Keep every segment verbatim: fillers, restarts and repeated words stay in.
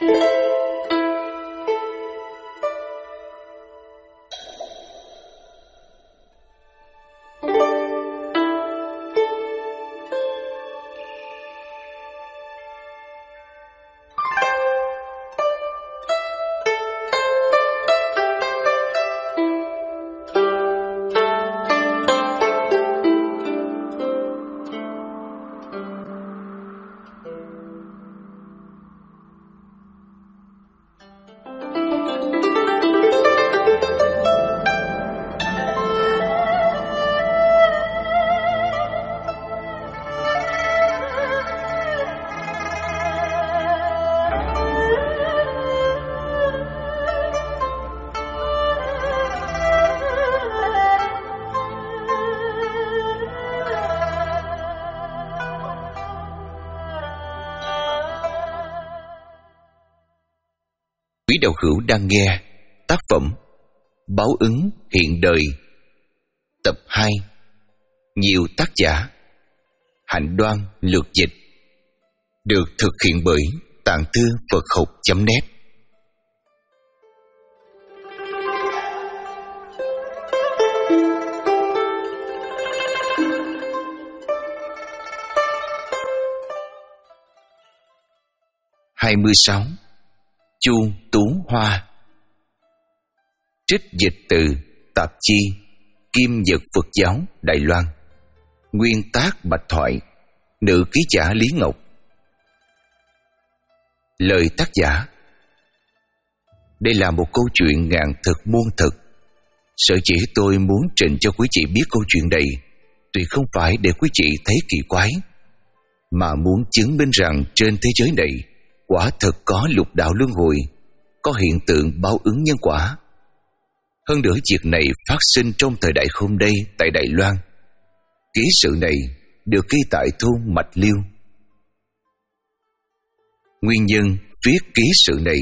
Quý đạo hữu đang nghe tác phẩm Báo ứng hiện đời, tập hai, nhiều tác giả, Hạnh Đoan lược dịch, được thực hiện bởi Tạng Thư Phật Học chấm net. hai mươi sáu. Chu Tú Hoa. Trích dịch từ tạp chí Kim Nhật Phật giáo Đài Loan. Nguyên tác Bạch Thoại. Nữ ký giả Lý Ngọc. Lời tác giả: đây là một câu chuyện ngàn thực muôn thực. Sở dĩ tôi muốn trình cho quý chị biết câu chuyện này tuyệt không phải để quý chị thấy kỳ quái, mà muốn chứng minh rằng trên thế giới này quả thật có lục đạo luân hồi, có hiện tượng báo ứng nhân quả. Hơn nữa việc này phát sinh trong thời đại hôm nay tại Đài Loan. Ký sự này được ghi tại thôn Mạch Liêu. Nguyên nhân viết ký sự này: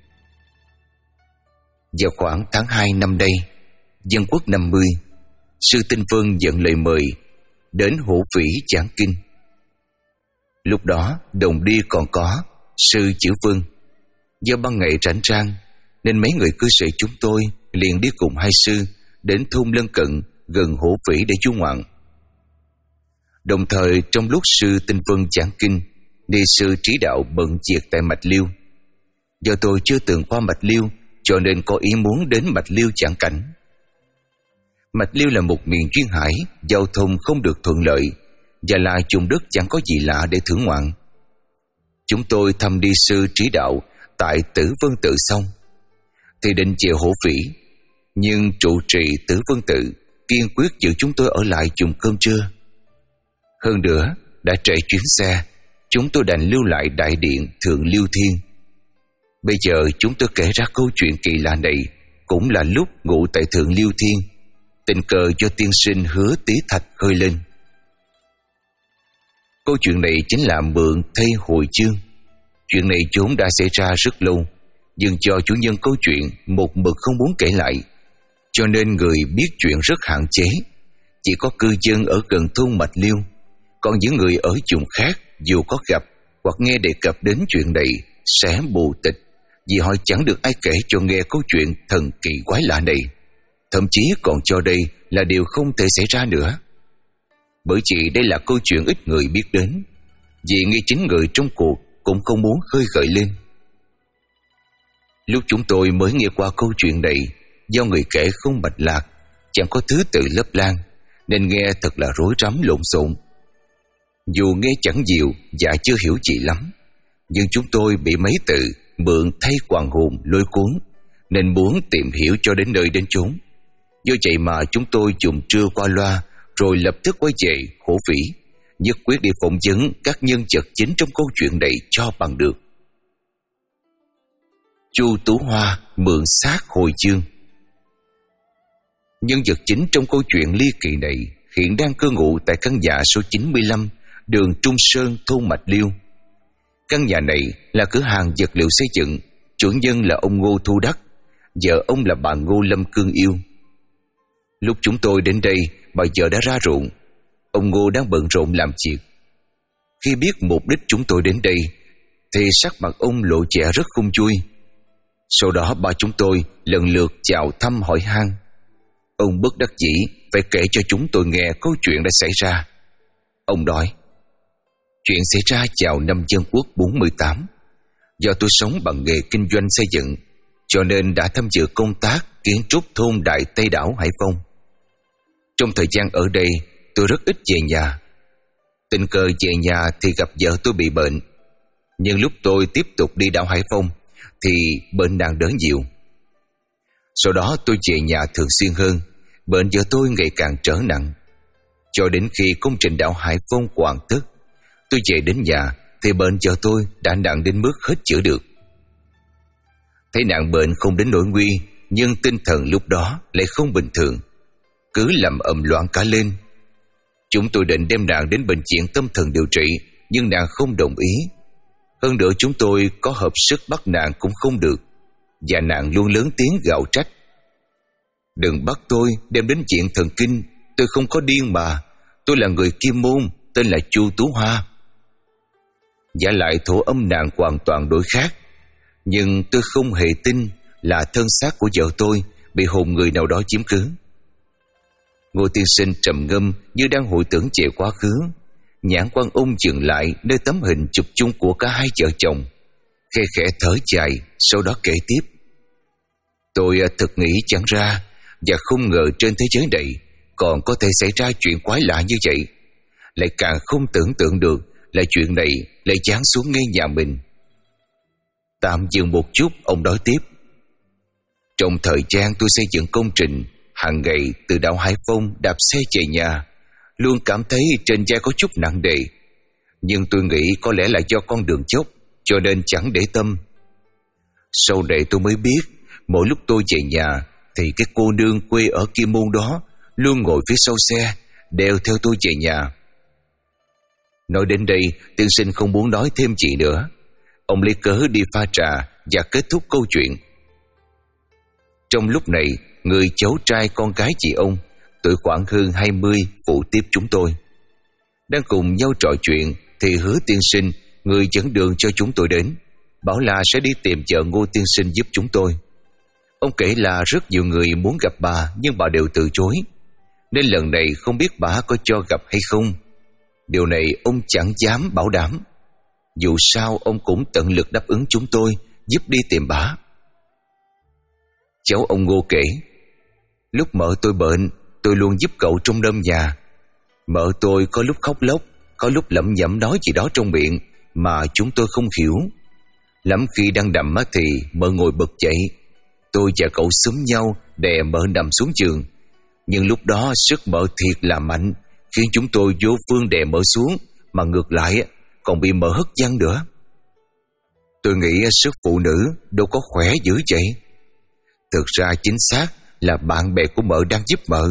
vào khoảng tháng hai năm nay, Dân Quốc năm mươi, sư Tinh Vân nhận lời mời đến Hổ Phỉ giảng kinh. Lúc đó đồng đi còn có sư Chữ Vân. Do ban ngày rảnh rang nên mấy người cư sĩ chúng tôi liền đi cùng hai sư đến thôn lân cận gần Hổ Phỉ để du ngoạn. Đồng thời trong lúc sư Tinh Vân giảng kinh, ni sư Trí Đạo bận việc tại Mạch Liêu. Do tôi chưa từng qua Mạch Liêu cho nên có ý muốn đến Mạch Liêu giảng cảnh. Mạch Liêu là một miền duyên hải, giao thông không được thuận lợi và là vùng đất chẳng có gì lạ để thưởng ngoạn. Chúng tôi thăm đi sư Trí Đạo tại Tử Vân Tự xong thì định về Hổ Phỉ, nhưng trụ trì Tử Vân Tự kiên quyết giữ chúng tôi ở lại dùng cơm trưa. Hơn nữa đã trễ chuyến xe, chúng tôi đành lưu lại đại điện Thượng Liêu Thiên. Bây giờ chúng tôi kể ra câu chuyện kỳ lạ này cũng là lúc ngụ tại Thượng Liêu Thiên, tình cờ do tiên sinh Hứa Tí Thạch khơi lên. Câu chuyện này chính là mượn thay hồi chương. Chuyện này vốn đã xảy ra rất lâu, nhưng do chủ nhân câu chuyện một mực không muốn kể lại, cho nên người biết chuyện rất hạn chế. Chỉ có cư dân ở gần thôn Mạch Liêu, còn những người ở vùng khác dù có gặp hoặc nghe đề cập đến chuyện này sẽ mù tịch, vì họ chẳng được ai kể cho nghe câu chuyện thần kỳ quái lạ này, thậm chí còn cho đây là điều không thể xảy ra nữa. Bởi vì đây là câu chuyện ít người biết đến, vì ngay chính người trong cuộc cũng không muốn khơi gợi lên. Lúc chúng tôi mới nghe qua câu chuyện này, do người kể không mạch lạc, chẳng có thứ tự lấp lan, nên nghe thật là rối rắm lộn xộn. Dù nghe chẳng nhiều và chưa hiểu gì lắm, nhưng chúng tôi bị mấy từ mượn thay hoàng hồn lôi cuốn, nên muốn tìm hiểu cho đến nơi đến chốn. Do vậy mà chúng tôi dùng trưa qua loa, rồi lập tức quay về Hổ Phỉ, nhất quyết đi phỏng vấn các nhân vật chính trong câu chuyện này cho bằng được. Chu Tú Hoa mượn xác hồi chương. Nhân vật chính trong câu chuyện ly kỳ này hiện đang cư ngụ tại căn nhà số chín mươi lăm đường Trung Sơn, thôn Mạch Liêu. Căn nhà này là cửa hàng vật liệu xây dựng, chủ nhân là ông Ngô Thu Đắc, vợ ông là bà Ngô Lâm Cương Yêu. Lúc chúng tôi đến đây, bà vợ đã ra ruộng, ông Ngô đang bận rộn làm việc. Khi biết mục đích chúng tôi đến đây, thì sắc mặt ông lộ vẻ rất không vui. Sau đó ba chúng tôi lần lượt chào thăm hỏi han. Ông bất đắc dĩ phải kể cho chúng tôi nghe câu chuyện đã xảy ra. Ông nói: chuyện xảy ra vào năm Dân Quốc bốn mươi tám. Do tôi sống bằng nghề kinh doanh xây dựng, cho nên đã tham dự công tác kiến trúc thôn Đại Tây Đảo Hải Phong. Trong thời gian ở đây, tôi rất ít về nhà. Tình cờ về nhà thì gặp vợ tôi bị bệnh. Nhưng lúc tôi tiếp tục đi đảo Hải Phong thì bệnh nàng đỡ nhiều. Sau đó tôi về nhà thường xuyên hơn, bệnh vợ tôi ngày càng trở nặng. Cho đến khi công trình đảo Hải Phong hoàn tất, tôi về đến nhà thì bệnh vợ tôi đã nặng đến mức hết chữa được. Thấy nàng bệnh không đến nỗi nguy, nhưng tinh thần lúc đó lại không bình thường, cứ làm ầm loạn cả lên. Chúng tôi định đem nàng đến bệnh viện tâm thần điều trị, nhưng nàng không đồng ý. Hơn nữa chúng tôi có hợp sức bắt nàng cũng không được, và nàng luôn lớn tiếng gào trách: đừng bắt tôi đem đến viện thần kinh, tôi không có điên mà, tôi là người Kim Môn, tên là Chu Tú Hoa. Giả lại thổ âm nàng hoàn toàn đổi khác, nhưng tôi không hề tin là thân xác của vợ tôi bị hồn người nào đó chiếm cứ. Ngô tiên sinh trầm ngâm như đang hồi tưởng về quá khứ. Nhãn quan ông dừng lại nơi tấm hình chụp chung của cả hai vợ chồng, khe khẽ thở dài, sau đó kể tiếp: tôi thật nghĩ chẳng ra và không ngờ trên thế giới này còn có thể xảy ra chuyện quái lạ như vậy. Lại càng không tưởng tượng được là chuyện này lại giáng xuống ngay nhà mình. Tạm dừng một chút, ông nói tiếp: trong thời gian tôi xây dựng công trình, hàng ngày từ đảo Hải Phong đạp xe về nhà, luôn cảm thấy trên vai có chút nặng nề. Nhưng tôi nghĩ có lẽ là do con đường dốc, cho nên chẳng để tâm. Sau này tôi mới biết, mỗi lúc tôi về nhà thì cái cô nương quê ở Kim Môn đó luôn ngồi phía sau xe, đeo theo tôi về nhà. Nói đến đây, tiên sinh không muốn nói thêm gì nữa. Ông lấy cớ đi pha trà và kết thúc câu chuyện. Trong lúc này, người cháu trai con gái chị ông, tuổi khoảng hơn hai mươi, phụ tiếp chúng tôi. Đang cùng nhau trò chuyện thì Hứa tiên sinh, người dẫn đường cho chúng tôi đến, bảo là sẽ đi tìm vợ Ngô tiên sinh giúp chúng tôi. Ông kể là rất nhiều người muốn gặp bà, nhưng bà đều từ chối, nên lần này không biết bà có cho gặp hay không. Điều này ông chẳng dám bảo đảm. Dù sao ông cũng tận lực đáp ứng chúng tôi giúp đi tìm bà. Cháu ông Ngô kể: lúc mợ tôi bệnh, tôi luôn giúp cậu trông nom nhà. Mợ tôi có lúc khóc lóc, có lúc lẩm nhẩm nói gì đó trong miệng mà chúng tôi không hiểu. Lắm khi đang nằm thì mợ ngồi bật dậy, tôi và cậu xúm nhau đè mợ nằm xuống giường. Nhưng lúc đó sức mợ thiệt là mạnh, khiến chúng tôi vô phương đè mợ xuống, mà ngược lại còn bị mợ hất văng nữa. Tôi nghĩ sức phụ nữ đâu có khỏe dữ vậy. Thực ra chính xác là bạn bè của mợ đang giúp mợ.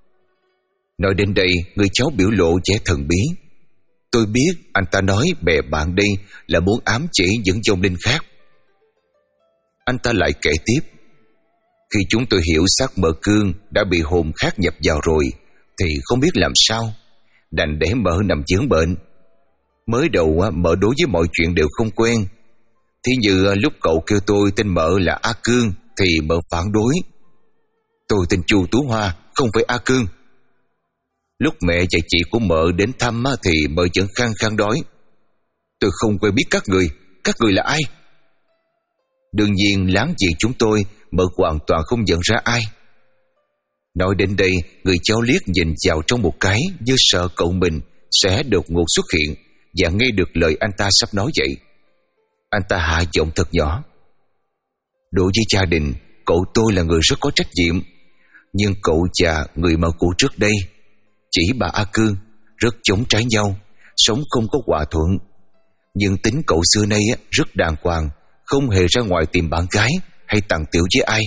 Nói đến đây, người cháu biểu lộ vẻ thần bí. Tôi biết anh ta nói bè bạn đây là muốn ám chỉ những vong linh khác. Anh ta lại kể tiếp: khi chúng tôi hiểu xác mợ Cương đã bị hồn khác nhập vào rồi thì không biết làm sao, đành để mợ nằm dưỡng bệnh. Mới đầu mợ đối với mọi chuyện đều không quen. Thí như lúc cậu kêu tôi tên mợ là A Cương thì mợ phản đối: tôi tên Chu Tú Hoa, không phải A Cương. Lúc mẹ và chị của mợ đến thăm thì mợ vẫn khăng khăng nói: tôi không quen biết các người, các người là ai? Đương nhiên láng giềng chúng tôi, mợ hoàn toàn không nhận ra ai. Nói đến đây, người cháu liếc nhìn vào trong một cái, như sợ cậu mình sẽ đột ngột xuất hiện và nghe được lời anh ta sắp nói vậy. Anh ta hạ giọng thật nhỏ: đối với gia đình, cậu tôi là người rất có trách nhiệm. Nhưng cậu và người mợ cũ trước đây, chỉ bà A Cương, rất chống trái nhau, sống không có hòa thuận. Nhưng tính cậu xưa nay rất đàng hoàng, không hề ra ngoài tìm bạn gái hay tặng tiểu với ai.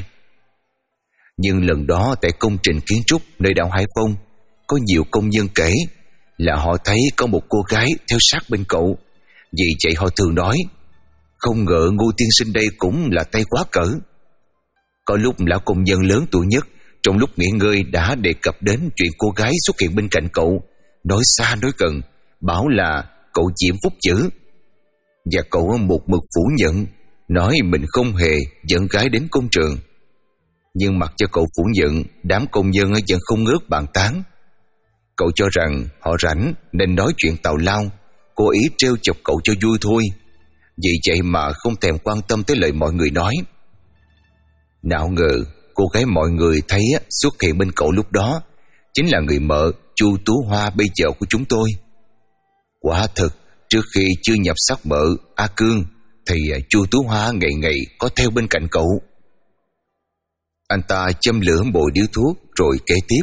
Nhưng lần đó tại công trình kiến trúc nơi đảo Hải Phong, có nhiều công nhân kể là họ thấy có một cô gái theo sát bên cậu. Vì vậy họ thường nói: không ngờ Ngô tiên sinh đây cũng là tay quá cỡ. Có lúc lão công nhân lớn tuổi nhất trong lúc nghỉ ngơi đã đề cập đến chuyện cô gái xuất hiện bên cạnh cậu, nói xa nói gần, bảo là cậu Diễm Phúc Chữ. và cậu một mực phủ nhận, nói mình không hề dẫn gái đến công trường. Nhưng mặc cho cậu phủ nhận, đám công nhân vẫn không ngớt bàn tán. Cậu cho rằng họ rảnh nên nói chuyện tào lao, cố ý trêu chọc cậu cho vui thôi. Vì vậy mà không thèm quan tâm tới lời mọi người nói. Nào ngờ cô gái mọi người thấy xuất hiện bên cậu lúc đó chính là người mợ Chu Tú Hoa bây giờ của chúng tôi. Quả thực, trước khi chưa nhập sắc mợ A Cương thì Chu Tú Hoa ngày ngày có theo bên cạnh cậu. Anh ta châm lửa bồi điếu thuốc rồi kể tiếp.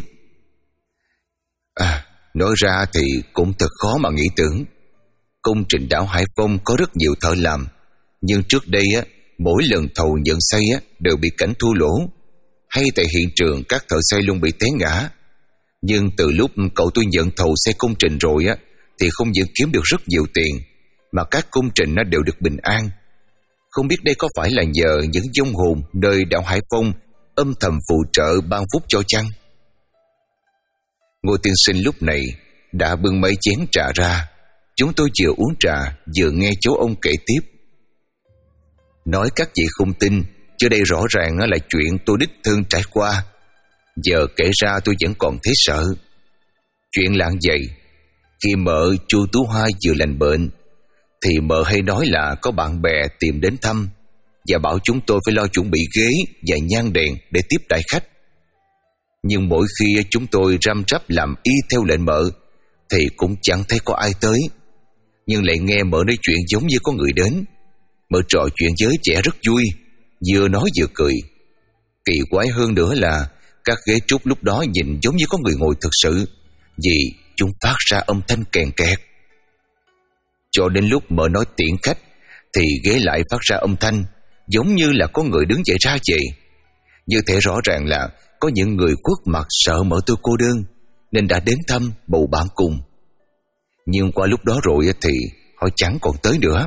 À, nói ra thì cũng thật khó mà nghĩ tưởng. Công trình đảo Hải Phong có rất nhiều thợ làm, nhưng trước đây á, mỗi lần thầu nhận xây á, đều bị cảnh thua lỗ, hay tại hiện trường các thợ xây luôn bị té ngã. Nhưng từ lúc cậu tôi nhận thầu xây công trình rồi á, thì không những kiếm được rất nhiều tiền, mà các công trình nó đều được bình an. Không biết đây có phải là nhờ những vong hồn nơi đảo Hải Phong âm thầm phụ trợ ban phúc cho chăng? Ngô tiên sinh lúc này đã bưng mấy chén trà ra. Chúng tôi vừa uống trà vừa nghe cháu ông kể tiếp. Nói các vị không tin, chứ đây rõ ràng là chuyện tôi đích thân trải qua. Giờ kể ra tôi vẫn còn thấy sợ. Chuyện là vậy. Khi mợ Chu Tú Hoa vừa lành bệnh thì mợ hay nói là có bạn bè tìm đến thăm và bảo chúng tôi phải lo chuẩn bị ghế và nhang đèn để tiếp đãi khách. Nhưng mỗi khi chúng tôi răm rắp làm y theo lệnh mợ thì cũng chẳng thấy có ai tới, nhưng lại nghe mợ nói chuyện giống như có người đến. Mợ trò chuyện với trẻ rất vui, vừa nói vừa cười. Kỳ quái hơn nữa là các ghế trúc lúc đó nhìn giống như có người ngồi thực sự, vì chúng phát ra âm thanh kèn kẹt. Cho đến lúc mợ nói tiễn khách thì ghế lại phát ra âm thanh giống như là có người đứng dậy ra vậy. Như thể rõ ràng là có những người khuất mặt sợ mợ tôi cô đơn nên đã đến thăm bầu bạn cùng. Nhưng qua lúc đó rồi thì họ chẳng còn tới nữa.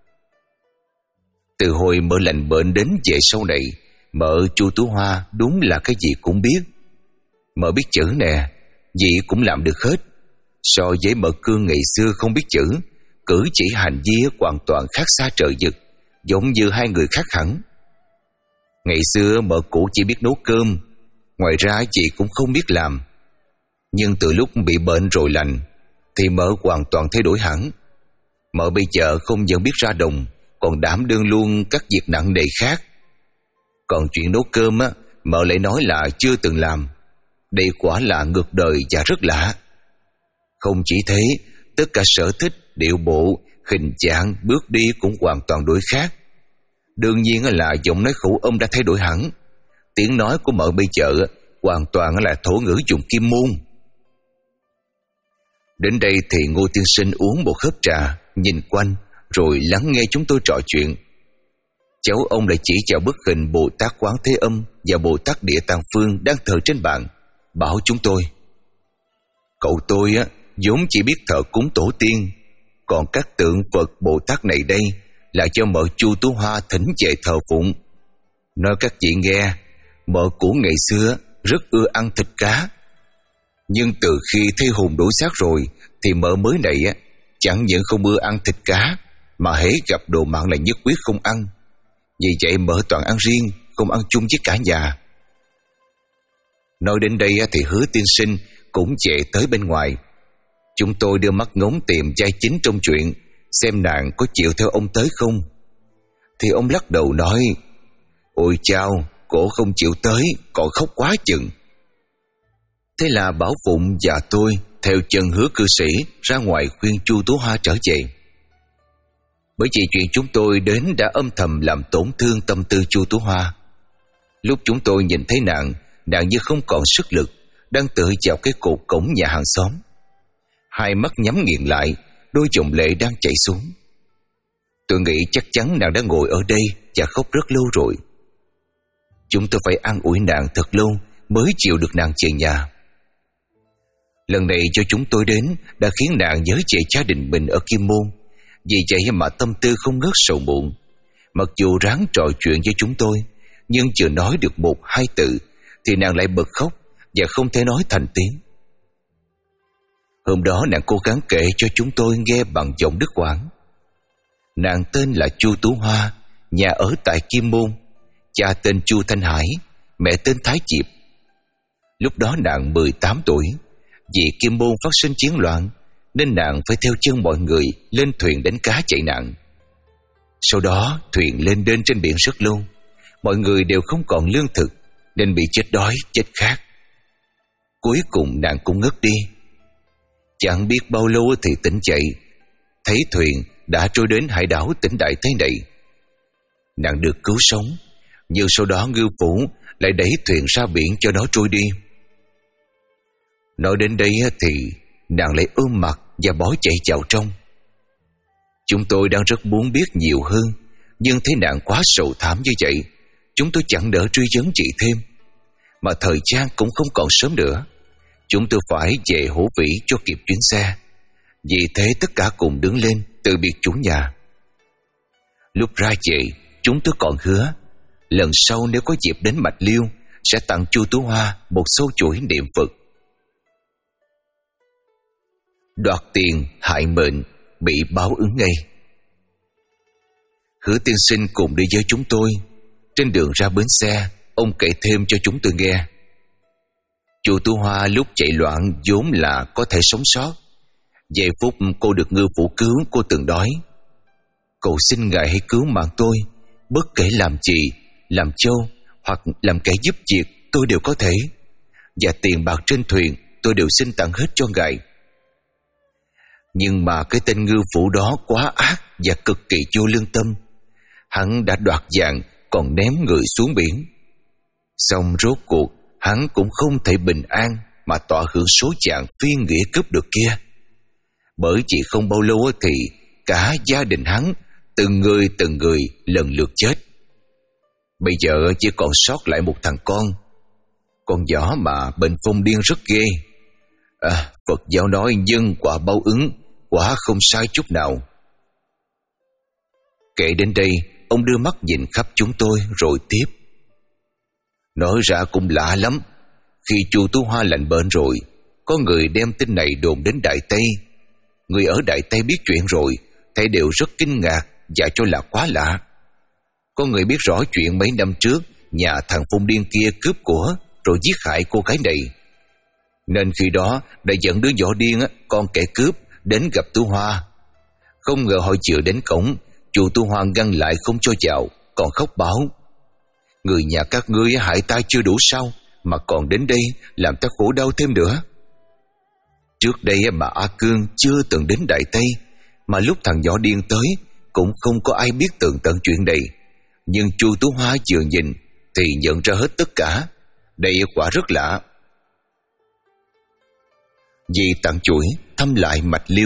Từ hồi mợ lành bệnh đến về sau này, mợ Chu Tú Hoa đúng là cái gì cũng biết. Mợ biết chữ nè, gì cũng làm được hết. So với mợ Cương ngày xưa không biết chữ, cử chỉ hành vi hoàn toàn khác xa trời vực, giống như hai người khác hẳn. Ngày xưa mợ cũ chỉ biết nấu cơm, ngoài ra chị cũng không biết làm. Nhưng từ lúc bị bệnh rồi lành thì mợ hoàn toàn thay đổi hẳn. Mợ bây giờ không những biết ra đồng, còn đảm đương luôn các việc nặng nề khác. Còn chuyện nấu cơm á, mợ lại nói là chưa từng làm. Đây quả là ngược đời và rất lạ. Không chỉ thế, tất cả sở thích, điệu bộ, hình dạng, bước đi cũng hoàn toàn đổi khác. Đương nhiên là giọng nói khẩu âm đã thay đổi hẳn. Tiếng nói của mợ bây giờ hoàn toàn là thổ ngữ dùng Kim Môn. Đến đây thì Ngô tiên sinh uống một hớp trà, nhìn quanh rồi lắng nghe chúng tôi trò chuyện. Cháu ông lại chỉ vào bức hình Bồ Tát Quán Thế Âm và Bồ Tát Địa Tạng Phương đang thờ trên bàn, bảo chúng tôi: cậu tôi á vốn chỉ biết thờ cúng tổ tiên, còn các tượng Phật Bồ Tát này đây là cho mợ Chu Tú Hoa thỉnh về thờ phụng. Nói các vị nghe, mợ cũ ngày xưa rất ưa ăn thịt cá, nhưng từ khi thấy hồn đổi xác rồi thì mợ mới này á chẳng những không ưa ăn thịt cá, mà hễ gặp đồ mặn là nhất quyết không ăn. Vì vậy mợ toàn ăn riêng, không ăn chung với cả nhà. Nói đến đây thì Hứa tiên sinh cũng chạy tới bên ngoài. Chúng tôi đưa mắt ngóng tìm vai chính trong chuyện, xem nàng có chịu theo ông tới không. Thì ông lắc đầu nói: ôi chao, cổ không chịu tới, còn khóc quá chừng. Thế là Bảo Phụng và tôi theo chân Hứa cư sĩ ra ngoài khuyên Chu Tú Hoa trở về. Bởi vì chuyện chúng tôi đến đã âm thầm làm tổn thương tâm tư Chu Tú Hoa. Lúc chúng tôi nhìn thấy nàng, nàng như không còn sức lực, đang tựa vào cái cột cổng nhà hàng xóm, hai mắt nhắm nghiền lại, đôi dòng lệ đang chảy xuống. Tôi nghĩ chắc chắn nàng đã ngồi ở đây và khóc rất lâu rồi. Chúng tôi phải an ủi nàng thật lâu mới chịu được nàng về nhà. Lần này cho chúng tôi đến đã khiến nàng nhớ về gia đình mình ở Kim Môn. Vì vậy mà tâm tư không ngớt sầu muộn. Mặc dù ráng trò chuyện với chúng tôi, nhưng chưa nói được một hai từ thì nàng lại bật khóc và không thể nói thành tiếng. Hôm đó nàng cố gắng kể cho chúng tôi nghe bằng giọng đứt quãng. Nàng tên là Chu Tú Hoa, nhà ở tại Kim Môn. Cha tên Chu Thanh Hải, mẹ tên Thái Diệp. Lúc đó nàng mười tám tuổi. Vì Kim Môn phát sinh chiến loạn nên nàng phải theo chân mọi người lên thuyền đánh cá chạy nạn. Sau đó thuyền lên đên trên biển rất lâu. Mọi người đều không còn lương thực nên bị chết đói chết khát. Cuối cùng nàng cũng ngất đi. Chẳng biết bao lâu thì tỉnh dậy, thấy thuyền đã trôi đến hải đảo tỉnh Đại Tây này. Nàng được cứu sống, nhưng sau đó ngư phủ lại đẩy thuyền ra biển cho nó trôi đi. Nói đến đây thì nàng lại ôm mặt và bỏ chạy vào trong. Chúng tôi đang rất muốn biết nhiều hơn, nhưng thấy nàng quá sầu thảm như vậy, chúng tôi chẳng đỡ truy vấn chị thêm. Mà thời gian cũng không còn sớm nữa, chúng tôi phải về Hổ Vĩ cho kịp chuyến xe. Vì thế tất cả cùng đứng lên từ biệt chủ nhà. Lúc ra về, chúng tôi còn hứa lần sau nếu có dịp đến Mạch Liêu sẽ tặng Chu Tú Hoa một sâu chuỗi niệm Phật. Đoạt tiền hại mệnh, bị báo ứng ngay. Hứa tiên sinh cùng đi với chúng tôi. Trên đường ra bến xe, ông kể thêm cho chúng tôi nghe. Chu Tú Hoa lúc chạy loạn vốn là có thể sống sót. Giây phút cô được ngư phủ cứu, cô từng đói: "Cầu xin ngài hãy cứu mạng tôi. Bất kể làm gì, làm châu hoặc làm kẻ giúp việc, tôi đều có thể. Và tiền bạc trên thuyền tôi đều xin tặng hết cho ngài." Nhưng mà cái tên ngư phủ đó quá ác và cực kỳ vô lương tâm. Hắn đã đoạt vàng còn ném người xuống biển. Xong rốt cuộc hắn cũng không thể bình an mà tọa hưởng số vàng phi nghĩa cướp được kia. Bởi chỉ không bao lâu thì cả gia đình hắn, từng người từng người lần lượt chết. Bây giờ chỉ còn sót lại một thằng con. Con nhỏ mà bệnh phong điên rất ghê. À, Phật giáo nói nhân quả báo ứng, quả không sai chút nào. Kể đến đây, ông đưa mắt nhìn khắp chúng tôi rồi tiếp: "Nói ra cũng lạ lắm. Khi Chu Tú Hoa lạnh bệnh rồi, có người đem tin này đồn đến Đại Tây. Người ở Đại Tây biết chuyện rồi, thấy đều rất kinh ngạc và cho là quá lạ. Có người biết rõ chuyện mấy năm trước nhà thằng Phong điên kia cướp của rồi giết hại cô gái này, nên khi đó đã dẫn đứa nhỏ điên con kẻ cướp đến gặp Tú Hoa. Không ngờ họ vừa đến cổng, Chu Tú Hoa ngăn lại không cho vào, còn khóc bảo: Người nhà các ngươi hại ta chưa đủ sao, mà còn đến đây làm ta khổ đau thêm nữa. Trước đây bà A Cương chưa từng đến Đại Tây, mà lúc thằng nhỏ điên tới cũng không có ai biết tường tận chuyện này. Nhưng Chu Tú Hoa vừa nhìn thì nhận ra hết tất cả. Đây quả rất lạ." Vì tặng chuỗi thăm lại Mạch Liêu.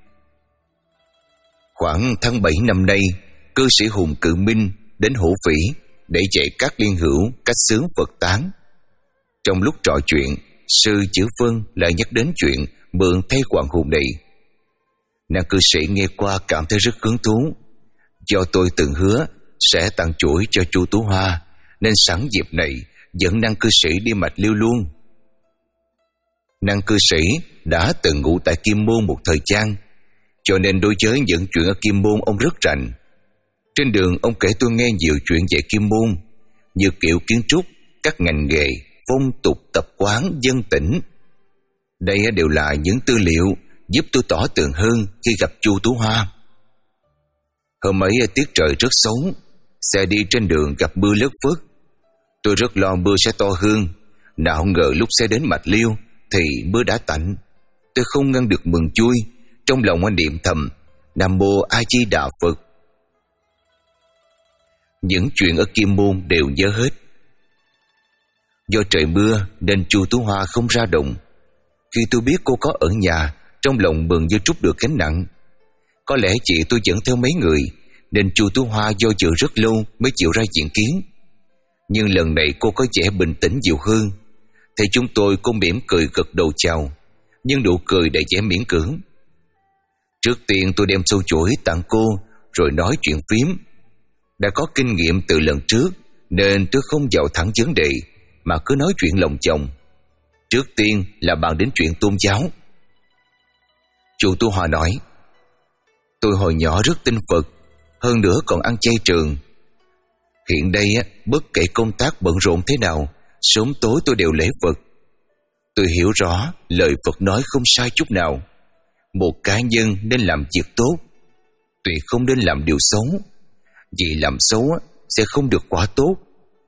Khoảng tháng bảy năm nay, cư sĩ Hùng Cự Minh đến Hổ Vĩ để dạy các liên hữu cách xướng Phật tán. Trong lúc trò chuyện, sư Chữ Vân lại nhắc đến chuyện mượn thay hoàng hồn này. Nàng cư sĩ nghe qua cảm thấy rất hứng thú. Do tôi từng hứa sẽ tặng chuỗi cho Chu Tú Hoa, nên sẵn dịp này dẫn nàng cư sĩ đi Mạch Liêu luôn. Nàng cư sĩ đã từng ngụ tại Kim Môn một thời gian, cho nên đối với những chuyện ở Kim Môn ông rất rành. Trên đường ông kể tôi nghe nhiều chuyện về Kim Môn, như kiểu kiến trúc, các ngành nghề, phong tục tập quán dân tỉnh. Đây đều là những tư liệu giúp tôi tỏ tường hơn khi gặp Chu Tú Hoa. Hôm ấy tiết trời rất xấu, xe đi trên đường gặp mưa lất phất. Tôi rất lo mưa sẽ to hơn. Nào ngờ lúc xe đến Mạch Liêu thì mưa đã tạnh. Tôi không ngăn được mừng vui, trong lòng anh niệm thầm: Nam Mô A Di Đà Phật. Những chuyện ở Kim Môn đều nhớ hết. Do trời mưa nên Chu Tú Hoa không ra đồng. Khi tôi biết cô có ở nhà, trong lòng mừng như trút được gánh nặng. Có lẽ chị tôi dẫn theo mấy người, nên Chu Tú Hoa do dự rất lâu mới chịu ra diện kiến. Nhưng lần này cô có vẻ bình tĩnh nhiều hơn. Thì chúng tôi cô mỉm cười gật đầu chào, nhưng nụ cười đầy vẻ miễn cưỡng. Trước tiên tôi đem sâu chuỗi tặng cô, rồi nói chuyện phím. Đã có kinh nghiệm từ lần trước, nên tôi không vào thẳng vấn đề, mà cứ nói chuyện lòng chồng. Trước tiên là bàn đến chuyện tôn giáo. Chu Tú Hoa nói: Tôi hồi nhỏ rất tin Phật, hơn nữa còn ăn chay trường. Hiện đây á, bất kể công tác bận rộn thế nào, sớm tối tôi đều lễ Phật. Tôi hiểu rõ lời Phật nói không sai chút nào. Một cá nhân nên làm việc tốt, tuyệt không nên làm điều xấu, vì làm xấu á, sẽ không được quả tốt.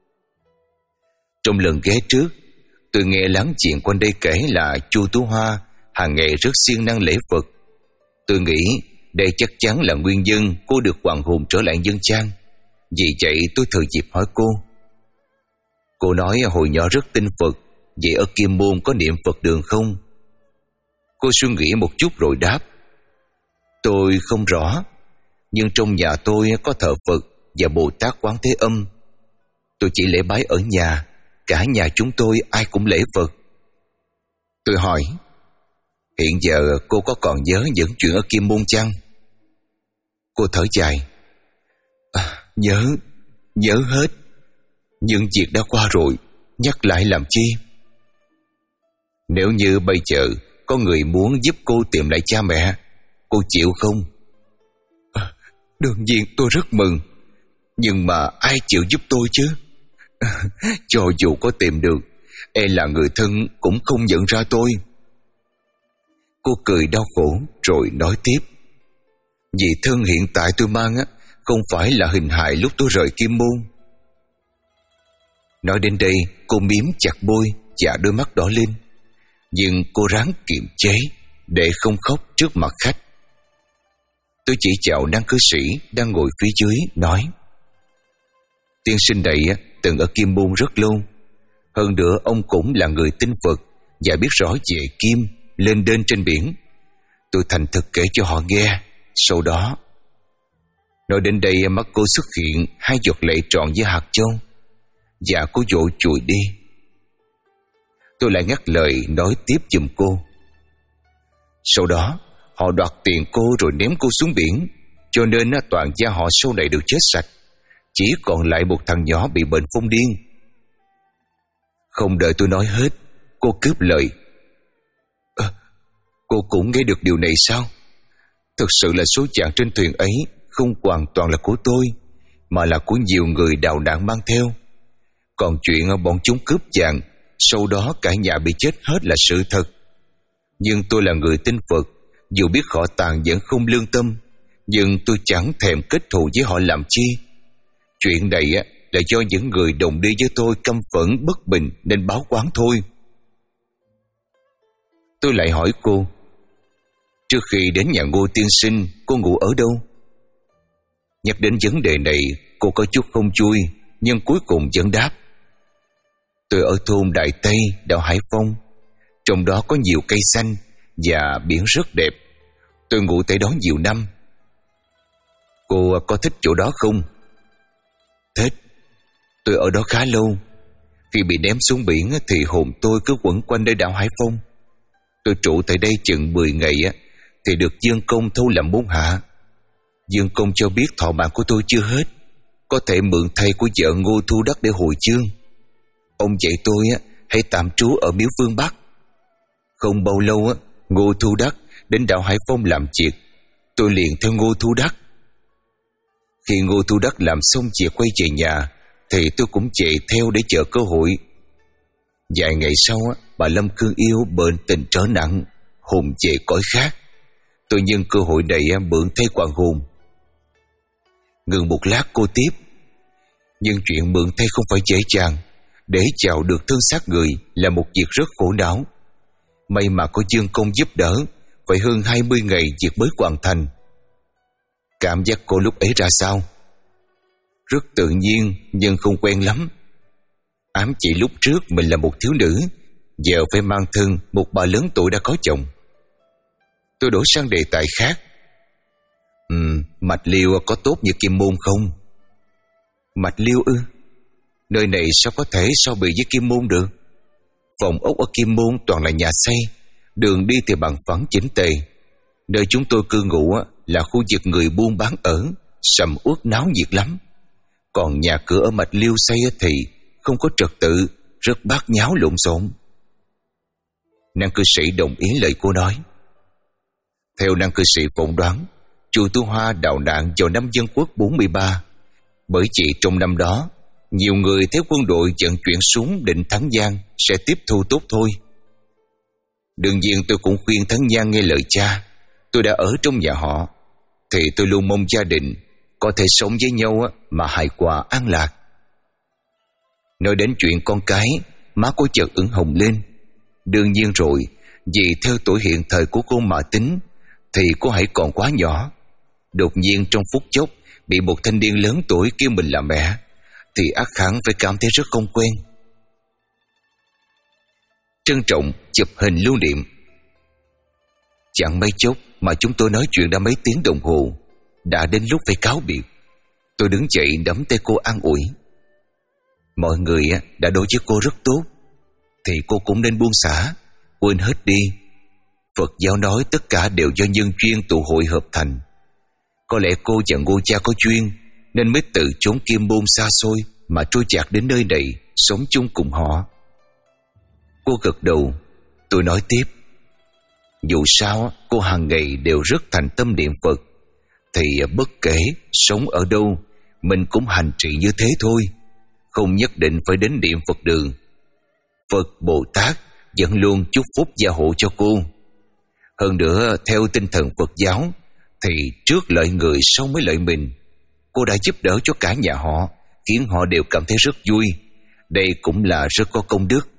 Trong lần ghé trước, tôi nghe láng chuyện quanh đây kể là Chu Tú Hoa hàng ngày rất siêng năng lễ Phật. Tôi nghĩ đây chắc chắn là nguyên nhân cô được hoàn hồn trở lại nhân gian. Vì vậy tôi thừa dịp hỏi cô. Cô nói hồi nhỏ rất tin Phật, vậy ở Kim Môn có niệm Phật đường không? Cô suy nghĩ một chút rồi đáp. Tôi không rõ, nhưng trong nhà tôi có thờ Phật và Bồ Tát Quán Thế Âm. Tôi chỉ lễ bái ở nhà, cả nhà chúng tôi ai cũng lễ Phật. Tôi hỏi, hiện giờ cô có còn nhớ những chuyện ở Kim Môn chăng? Cô thở dài. À, nhớ, nhớ hết. Nhưng việc đã qua rồi, nhắc lại làm chi? Nếu như bây giờ có người muốn giúp cô tìm lại cha mẹ, cô chịu không? À, đương nhiên tôi rất mừng. Nhưng mà ai chịu giúp tôi chứ? À, cho dù có tìm được, e là người thân cũng không nhận ra tôi. Cô cười đau khổ rồi nói tiếp. Vì thân hiện tại tôi mang á, không phải là hình hài lúc tôi rời Kim Môn. Nói đến đây, cô miếm chặt môi và đôi mắt đỏ lên. Nhưng cô ráng kiềm chế để không khóc trước mặt khách. Tôi chỉ chào năng cư sĩ đang ngồi phía dưới, nói: Tiên sinh này từng ở Kim Môn rất lâu. Hơn nữa ông cũng là người tin Phật và biết rõ về kim lên đên trên biển. Tôi thành thật kể cho họ nghe. Sau đó, nói đến đây mắt cô xuất hiện hai giọt lệ tròn với hạt châu, và cô vội chùi đi. Tôi lại ngắt lời nói tiếp giùm cô. Sau đó họ đoạt tiền cô rồi ném cô xuống biển, cho nên toàn gia họ sau này đều chết sạch. Chỉ còn lại một thằng nhỏ bị bệnh phong điên. Không đợi tôi nói hết, cô cướp lời. À, cô cũng nghe được điều này sao? Thực sự là số vàng trên thuyền ấy không hoàn toàn là của tôi, mà là của nhiều người đào nạn mang theo. Còn chuyện bọn chúng cướp vàng, sau đó cả nhà bị chết hết là sự thật. Nhưng tôi là người tin Phật, dù biết họ tàn nhẫn không lương tâm, nhưng tôi chẳng thèm kết thù với họ làm chi. Chuyện này là do những người đồng đi với tôi căm phẫn bất bình nên báo oán thôi. Tôi lại hỏi cô, trước khi đến nhà Ngô tiên sinh, cô ngủ ở đâu? Nhắc đến vấn đề này, cô có chút không vui, nhưng cuối cùng vẫn đáp. Tôi ở thôn Đại Tây, đảo Hải Phong. Trong đó có nhiều cây xanh và biển rất đẹp. Tôi ngủ tại đó nhiều năm. Cô có thích chỗ đó không? Thích. Tôi ở đó khá lâu. Khi bị ném xuống biển thì hồn tôi cứ quẩn quanh nơi đảo Hải Phong. Tôi trụ tại đây chừng mười ngày thì được Dương Công thu làm môn hạ. Dương Công cho biết thọ mạng của tôi chưa hết, có thể mượn thầy của vợ Ngô Thu Đắc để hồi chương. Ông dạy tôi hãy tạm trú ở miếu phương Bắc. Không bao lâu Ngô Thu Đắc đến đảo Hải Phong làm việc, tôi liền theo Ngô Thu Đắc. Khi Ngô Thu Đắc làm xong việc quay về nhà thì tôi cũng chạy theo để chờ cơ hội. Vài ngày sau bà Lâm Cương Yêu bệnh tình trở nặng, hồn về cõi khác. Tôi nhân cơ hội này mượn thay quan hồn. Ngừng một lát cô tiếp. Nhưng chuyện mượn thay không phải dễ dàng. Để chào được thân xác người là một việc rất khổ não. May mà có Dương Công giúp đỡ, phải hơn hai mươi ngày việc mới hoàn thành. Cảm giác cô lúc ấy ra sao? Rất tự nhiên, nhưng không quen lắm. Ám chỉ lúc trước mình là một thiếu nữ, giờ phải mang thân một bà lớn tuổi đã có chồng. Tôi đổi sang đề tài khác. Ừm, Mạch Liêu có tốt như Kim Môn không? Mạch Liêu ư? Nơi này sao có thể so bì với Kim Môn được? Phòng ốc ở Kim Môn toàn là nhà xây, đường đi thì bằng phẳng chỉnh tề. Nơi chúng tôi cư ngụ là khu vực người buôn bán ở, sầm uất náo nhiệt lắm. Còn nhà cửa ở Mạch Liêu xây thì không có trật tự, rất bát nháo lộn xộn. Năng cư sĩ đồng ý lời cô nói. Theo năng cư sĩ phỏng đoán, Chu Tú Hoa đào nạn vào năm Dân Quốc bốn mươi ba, bởi chỉ trong năm đó nhiều người thấy quân đội vận chuyển súng định thắng Giang sẽ tiếp thu tốt thôi. Đương nhiên tôi cũng khuyên Thắng Giang nghe lời cha. Tôi đã ở trong nhà họ thì tôi luôn mong gia đình có thể sống với nhau mà hài hòa an lạc. Nói đến chuyện con cái, má cô chợt ửng hồng lên. Đương nhiên rồi, vì theo tuổi hiện thời của cô mà tính thì cô hãy còn quá nhỏ. Đột nhiên trong phút chốc bị một thanh niên lớn tuổi kêu mình là mẹ thì ắt hẳn phải cảm thấy rất không quen. Trân trọng chụp hình lưu niệm. Chẳng mấy chốc mà chúng tôi nói chuyện đã mấy tiếng đồng hồ. Đã đến lúc phải cáo biệt. Tôi đứng dậy nắm tay cô an ủi. Mọi người đã đối với cô rất tốt, thì cô cũng nên buông xả, quên hết đi. Phật giáo nói tất cả đều do nhân duyên tụ hội hợp thành. Có lẽ cô và Ngô cha có duyên nên mới tự chốn Kim Môn xa xôi mà trôi dạt đến nơi này sống chung cùng họ. Cô gật đầu. Tôi nói tiếp. Dù sao cô hàng ngày đều rất thành tâm niệm Phật, thì bất kể sống ở đâu mình cũng hành trì như thế thôi, không nhất định phải đến niệm Phật đường. Phật Bồ Tát vẫn luôn chúc phúc gia hộ cho cô. Hơn nữa theo tinh thần Phật giáo thì trước lợi người sau mới lợi mình. Cô đã giúp đỡ cho cả nhà họ, khiến họ đều cảm thấy rất vui. Đây cũng là rất có công đức.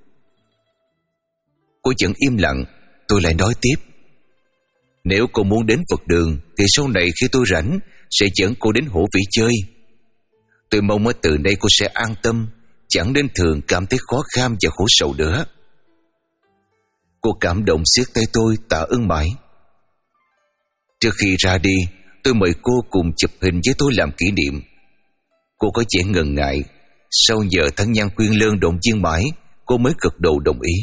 Cô vẫn im lặng. Tôi lại nói tiếp. Nếu cô muốn đến Phật đường thì sau này khi tôi rảnh sẽ dẫn cô đến Hổ Vĩ chơi. Tôi mong từ đây cô sẽ an tâm, chẳng nên thường cảm thấy khó kham và khổ sầu nữa. Cô cảm động siết tay tôi tạ ơn mãi. Trước khi ra đi, tôi mời cô cùng chụp hình với tôi làm kỷ niệm. Cô có vẻ ngần ngại. Sau giờ Thắng Nhan khuyên lơn động viên mãi, cô mới gật đầu đồng ý.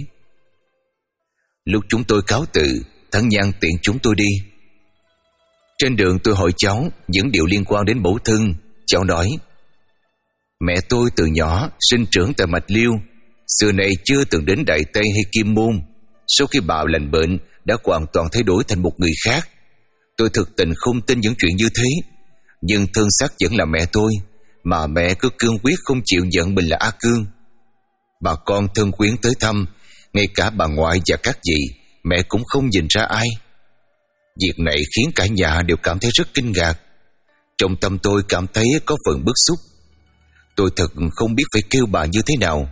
Lúc chúng tôi cáo từ, Thắng Nhan tiện chúng tôi đi. Trên đường tôi hỏi cháu những điều liên quan đến mẫu thân. Cháu nói: mẹ tôi từ nhỏ sinh trưởng tại Mạch Liêu, xưa nay chưa từng đến Đại Tây hay Kim Môn. Sau khi bà lành bệnh đã hoàn toàn thay đổi thành một người khác. Tôi thực tình không tin những chuyện như thế, nhưng thân xác vẫn là mẹ tôi, mà mẹ cứ cương quyết không chịu nhận mình là A Cương. Bà con thân quyến tới thăm, ngay cả bà ngoại và các dì, mẹ cũng không nhìn ra ai. Việc này khiến cả nhà đều cảm thấy rất kinh ngạc. Trong tâm tôi cảm thấy có phần bức xúc. Tôi thật không biết phải kêu bà như thế nào.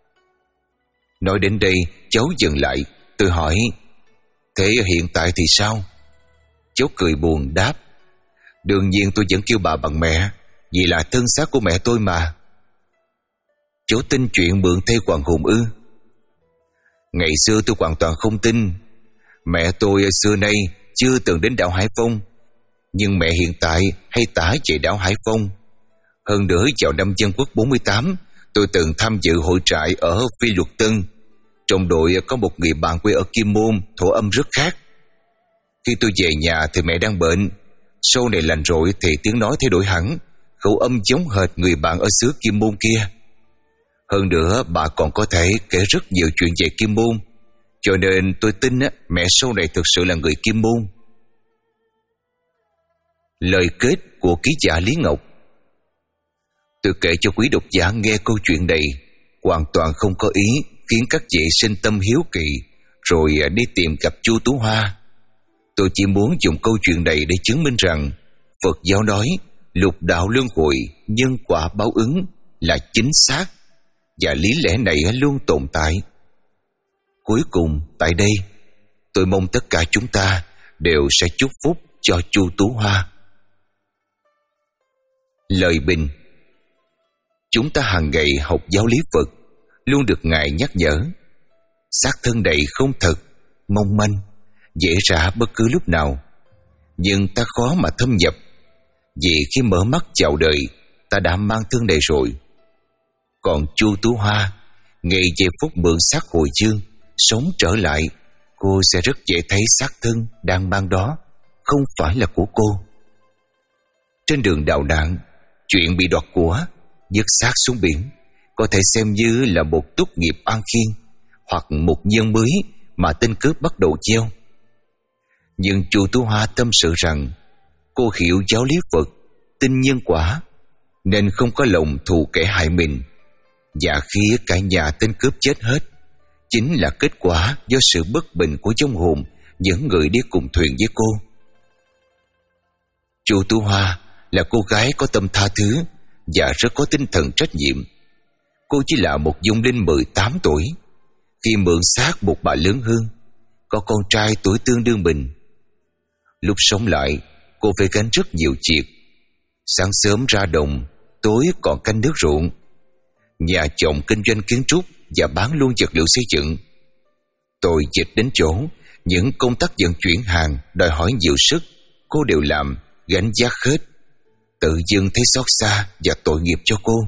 Nói đến đây, cháu dừng lại. Tôi hỏi: thế hiện tại thì sao? Cháu cười buồn đáp: đương nhiên tôi vẫn kêu bà bằng mẹ, vì là thân xác của mẹ tôi mà. Cháu tin chuyện mượn thê hoàng hồn ư? Ngày xưa tôi hoàn toàn không tin. Mẹ tôi xưa nay chưa từng đến đảo Hải Phong, nhưng mẹ hiện tại hay tả về đảo Hải Phong. Hơn nữa vào năm Dân Quốc bốn mươi tám, tôi từng tham dự hội trại ở Phi Luật Tân. Trong đội có một người bạn quê ở Kim Môn, thổ âm rất khác. Khi tôi về nhà thì mẹ đang bệnh. Sau này lành rồi thì tiếng nói thay đổi hẳn, khẩu âm giống hệt người bạn ở xứ Kim Môn kia. Hơn nữa bà còn có thể kể rất nhiều chuyện về Kim Môn, cho nên tôi tin mẹ sau này thực sự là người Kim Môn. Lời kết của ký giả Lý Ngọc. Tôi kể cho quý độc giả nghe câu chuyện này hoàn toàn không có ý khiến các vị sinh tâm hiếu kỳ rồi đi tìm gặp Chu Tú Hoa. Tôi chỉ muốn dùng câu chuyện này để chứng minh rằng Phật giáo nói lục đạo luân hồi, nhân quả báo ứng là chính xác, và lý lẽ này luôn tồn tại. Cuối cùng tại đây, tôi mong tất cả chúng ta đều sẽ chúc phúc cho Chu Tú Hoa. Lời bình. Chúng ta hàng ngày học giáo lý Phật luôn được Ngài nhắc nhở xác thân này không thật, mong manh, dễ rã bất cứ lúc nào. Nhưng ta khó mà thâm nhập, vì khi mở mắt chào đời, ta đã mang thân này rồi. Còn Chu Tú Hoa, ngày về phút mượn xác hồi dương, sống trở lại, cô sẽ rất dễ thấy xác thân đang mang đó không phải là của cô. Trên đường đào nạn, chuyện bị đoạt của, vứt xác xuống biển có thể xem như là một túc nghiệp an khiên, hoặc một nhân mới mà tên cướp bắt đầu gieo. Nhưng Chu Tú Hoa tâm sự rằng Cô hiểu giáo lý Phật, tin nhân quả, nên không có lòng thù kẻ hại mình. Và khi cả nhà tên cướp chết hết, chính là kết quả do sự bất bình của vong hồn những người đi cùng thuyền với cô. Chu Tú Hoa là cô gái có tâm tha thứ và rất có tinh thần trách nhiệm. Cô chỉ là một vong linh mười tám tuổi khi mượn xác một bà lớn hơn, có con trai tuổi tương đương mình. Lúc sống lại, cô phải gánh rất nhiều việc. Sáng sớm ra đồng, tối còn canh nước ruộng. Nhà chồng kinh doanh kiến trúc và bán luôn vật liệu xây dựng. Tôi dịch đến chỗ những công tác vận chuyển hàng đòi hỏi nhiều sức, cô đều làm, gánh vác hết. Tự dưng thấy xót xa và tội nghiệp cho cô.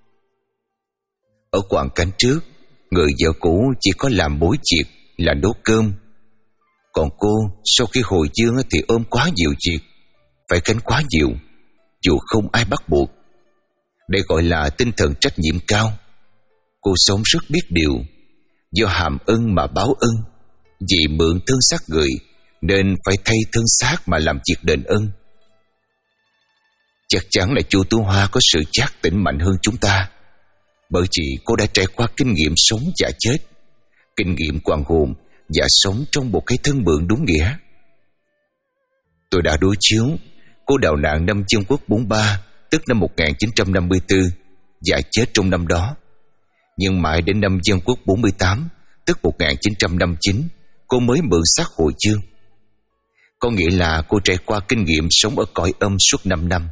Ở quãng cảnh trước, người vợ cũ chỉ có làm mỗi việc là nấu cơm. Còn cô sau khi hồi dương thì ôm quá nhiều việc, phải gánh quá nhiều, dù không ai bắt buộc. Đây gọi là tinh thần trách nhiệm cao. Cô sống rất biết điều, do hàm ân mà báo ân. Vì mượn thân xác người nên phải thay thân xác mà làm việc đền ân. Chắc chắn là chu Tú Hoa có sự giác tỉnh mạnh hơn chúng ta, bởi vì cô đã trải qua kinh nghiệm sống và chết, kinh nghiệm hoàn hồn và sống trong một cái thân mượn đúng nghĩa. Tôi đã đối chiếu cô đào nạn năm Dân Quốc bốn mươi ba, tức năm một nghìn chín trăm năm mươi tư, và chết trong năm đó. Nhưng mãi đến năm Dân Quốc bốn mươi tám, tức một nghìn chín trăm năm mươi chín, cô mới mượn xác hồi dương. Có nghĩa là cô trải qua kinh nghiệm sống ở cõi âm suốt năm năm.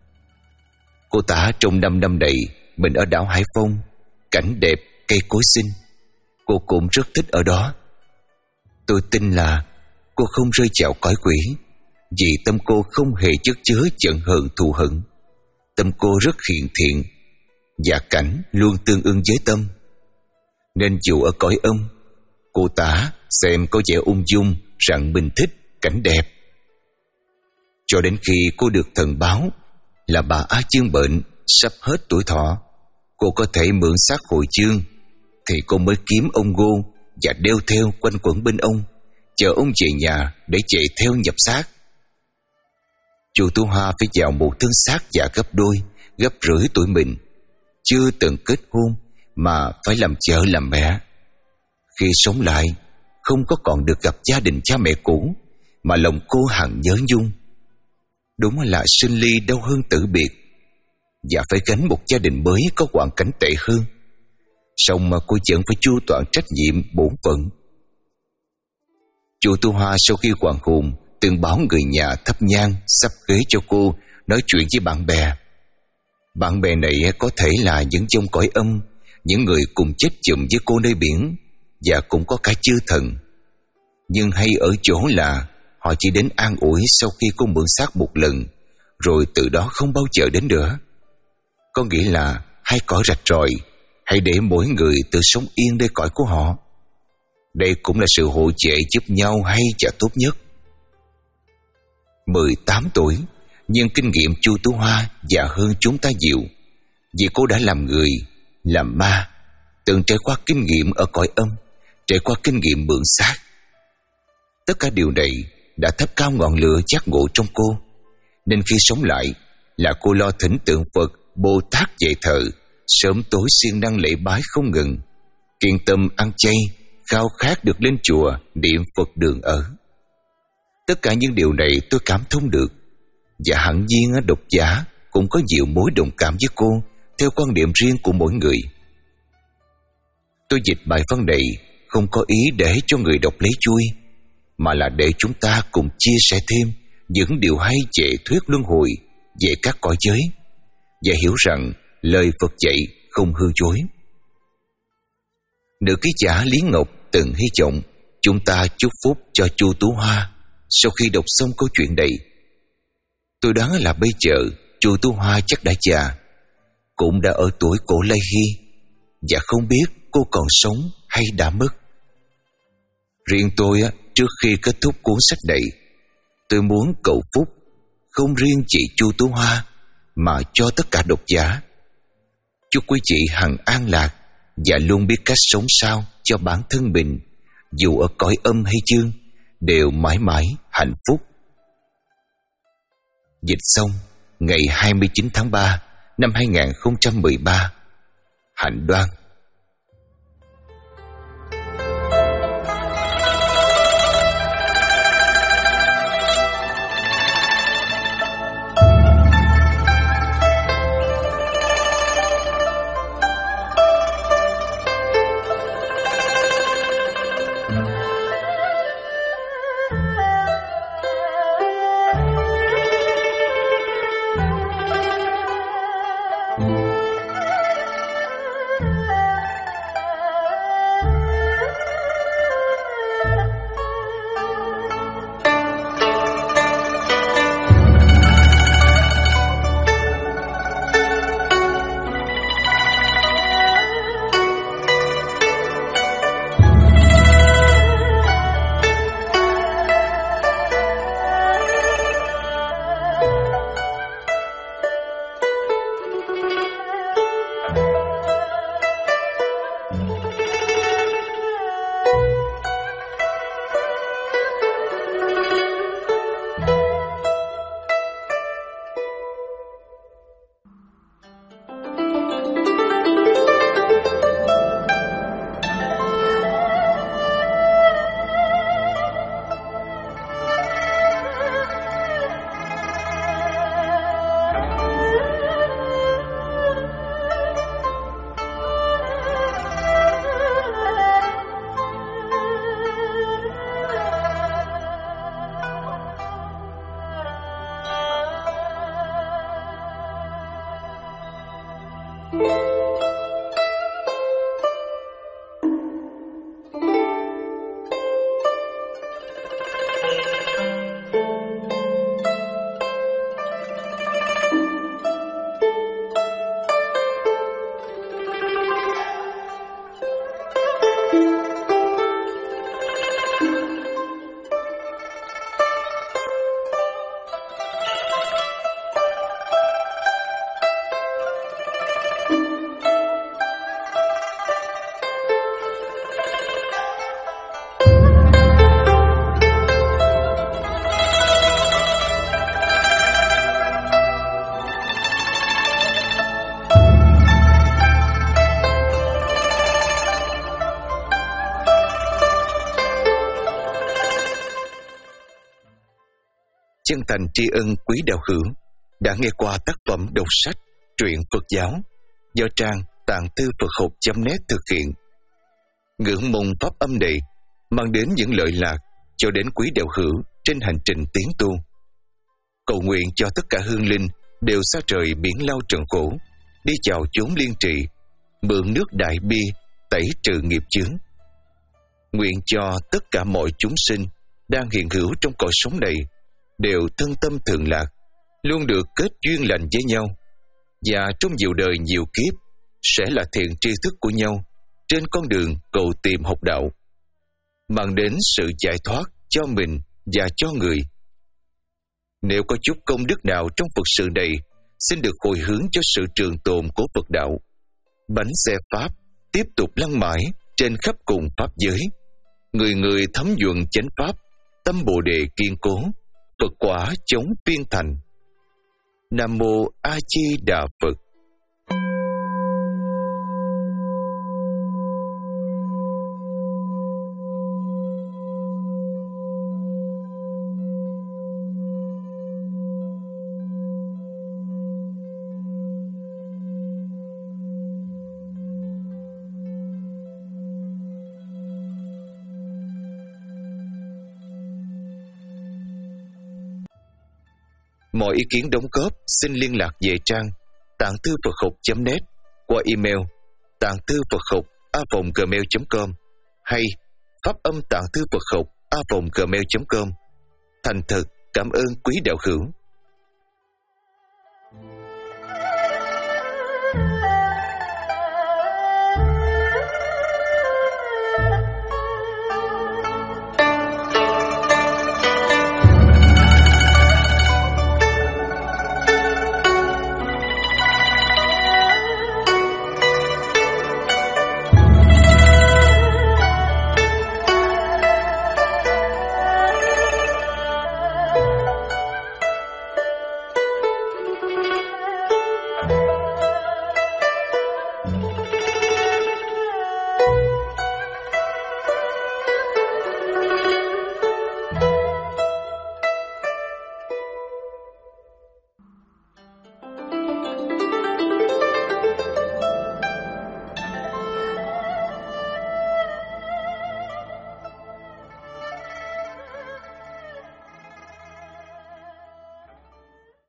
Cô tả trong năm năm này mình ở đảo Hải Phong, cảnh đẹp, cây cối xinh. Cô cũng rất thích ở đó. Tôi tin là cô không rơi vào cõi quỷ, vì tâm cô không hề chất chứa giận hờn thù hận. Tâm cô rất hiền thiện, và cảnh luôn tương ưng với tâm. Nên dù ở cõi âm, cô tả xem có vẻ ung dung rằng mình thích cảnh đẹp. Cho đến khi cô được thần báo là bà A Chương bệnh, sắp hết tuổi thọ, cô có thể mượn xác hồi chương, thì cô mới kiếm ông Ngô và đeo theo quanh quẩn bên ông, chờ ông về nhà để chạy theo nhập xác. Chu Tú Hoa phải vào một thân xác già gấp đôi, gấp rưỡi tuổi mình, chưa từng kết hôn mà phải làm vợ làm mẹ. Khi sống lại, không có còn được gặp gia đình cha mẹ cũ, mà lòng cô hằng nhớ nhung. Đúng là sinh ly đau hơn tử biệt, và phải gánh một gia đình mới có hoàn cảnh tệ hơn. Song mà cô vẫn phải chu toàn trách nhiệm bổn phận. Chu Tú Hoa sau khi hoàn hồn từng bảo người nhà thắp nhang sắp ghế cho cô, nói chuyện với bạn bè. Bạn bè này có thể là những trong cõi âm, những người cùng chết chùm với cô nơi biển, và cũng có cả chư thần. Nhưng hay ở chỗ là họ chỉ đến an ủi sau khi cô mượn xác một lần, rồi từ đó không bao giờ đến nữa. Có nghĩa là hai cõi rạch ròi, hãy để mỗi người tự sống yên nơi cõi của họ. Đây cũng là sự hỗ trợ giúp nhau hay và tốt nhất. mười tám tuổi, nhưng kinh nghiệm Chu Tú Hoa già hơn chúng ta nhiều, vì cô đã làm người, làm ma, từng trải qua kinh nghiệm ở cõi âm, trải qua kinh nghiệm mượn xác. Tất cả điều này đã thắp cao ngọn lửa giác ngộ trong cô, nên khi sống lại là cô lo thỉnh tượng Phật, Bồ Tát dạy thờ, sớm tối siêng năng lễ bái không ngừng, kiên tâm ăn chay, khao khát được lên chùa niệm Phật đường ở. Tất cả những điều này tôi cảm thông được, và hẳn nhiên độc giả cũng có nhiều mối đồng cảm với cô theo quan điểm riêng của mỗi người. Tôi dịch bài văn này không có ý để cho người đọc lấy chui, mà là để chúng ta cùng chia sẻ thêm những điều hay về thuyết luân hồi, về các cõi giới, và hiểu rằng lời Phật dạy không hư dối. Nữ ký giả Lý Ngọc từng hy vọng chúng ta chúc phúc cho Chu Tú Hoa sau khi đọc xong câu chuyện này. Tôi đoán là bây giờ Chu Tú Hoa chắc đã già, cũng đã ở tuổi cổ Lai Hy, và không biết cô còn sống hay đã mất. Riêng tôi, trước khi kết thúc cuốn sách này, tôi muốn cầu phúc không riêng chị Chu Tú Hoa mà cho tất cả độc giả. Chúc quý chị hằng an lạc và luôn biết cách sống sao cho bản thân mình, dù ở cõi âm hay dương, đều mãi mãi hạnh phúc. dịch xong ngày hai mươi chín tháng ba năm hai nghìn không trăm mười ba. Hạnh Đoan. Chân thành tri ân quý đạo hữu đã nghe qua tác phẩm đọc sách truyện Phật giáo do trang tạng thư Phật học chấm net thực hiện. Ngưỡng mong pháp âm này mang đến những lợi lạc cho đến quý đạo hữu trên hành trình tiến tu. Cầu nguyện cho tất cả hương linh đều xa trời biển lao trần khổ, đi vào chốn liên trì, mượn nước đại bi tẩy trừ nghiệp chướng. Nguyện cho tất cả mọi chúng sinh đang hiện hữu trong cõi sống này đều thân tâm thường lạc, luôn được kết duyên lành với nhau, và trong nhiều đời nhiều kiếp sẽ là thiện tri thức của nhau trên con đường cầu tìm học đạo, mang đến sự giải thoát cho mình và cho người. Nếu có chút công đức nào trong Phật sự này, xin được hồi hướng cho sự trường tồn của Phật đạo. Bánh xe Pháp tiếp tục lăn mãi trên khắp cùng Pháp giới. Người người thấm nhuận chánh Pháp, tâm Bồ Đề kiên cố, Phật quả chống phiên thành. Nam Mô A Di Đà Phật. Mọi ý kiến đóng góp xin liên lạc về trang tạng thư Phật học chấm net qua email tạng thư Phật học a vòng gmail chấm com hay pháp âm tạng thư Phật học a vòng gmail chấm com. Thành thật cảm ơn quý đạo hữu.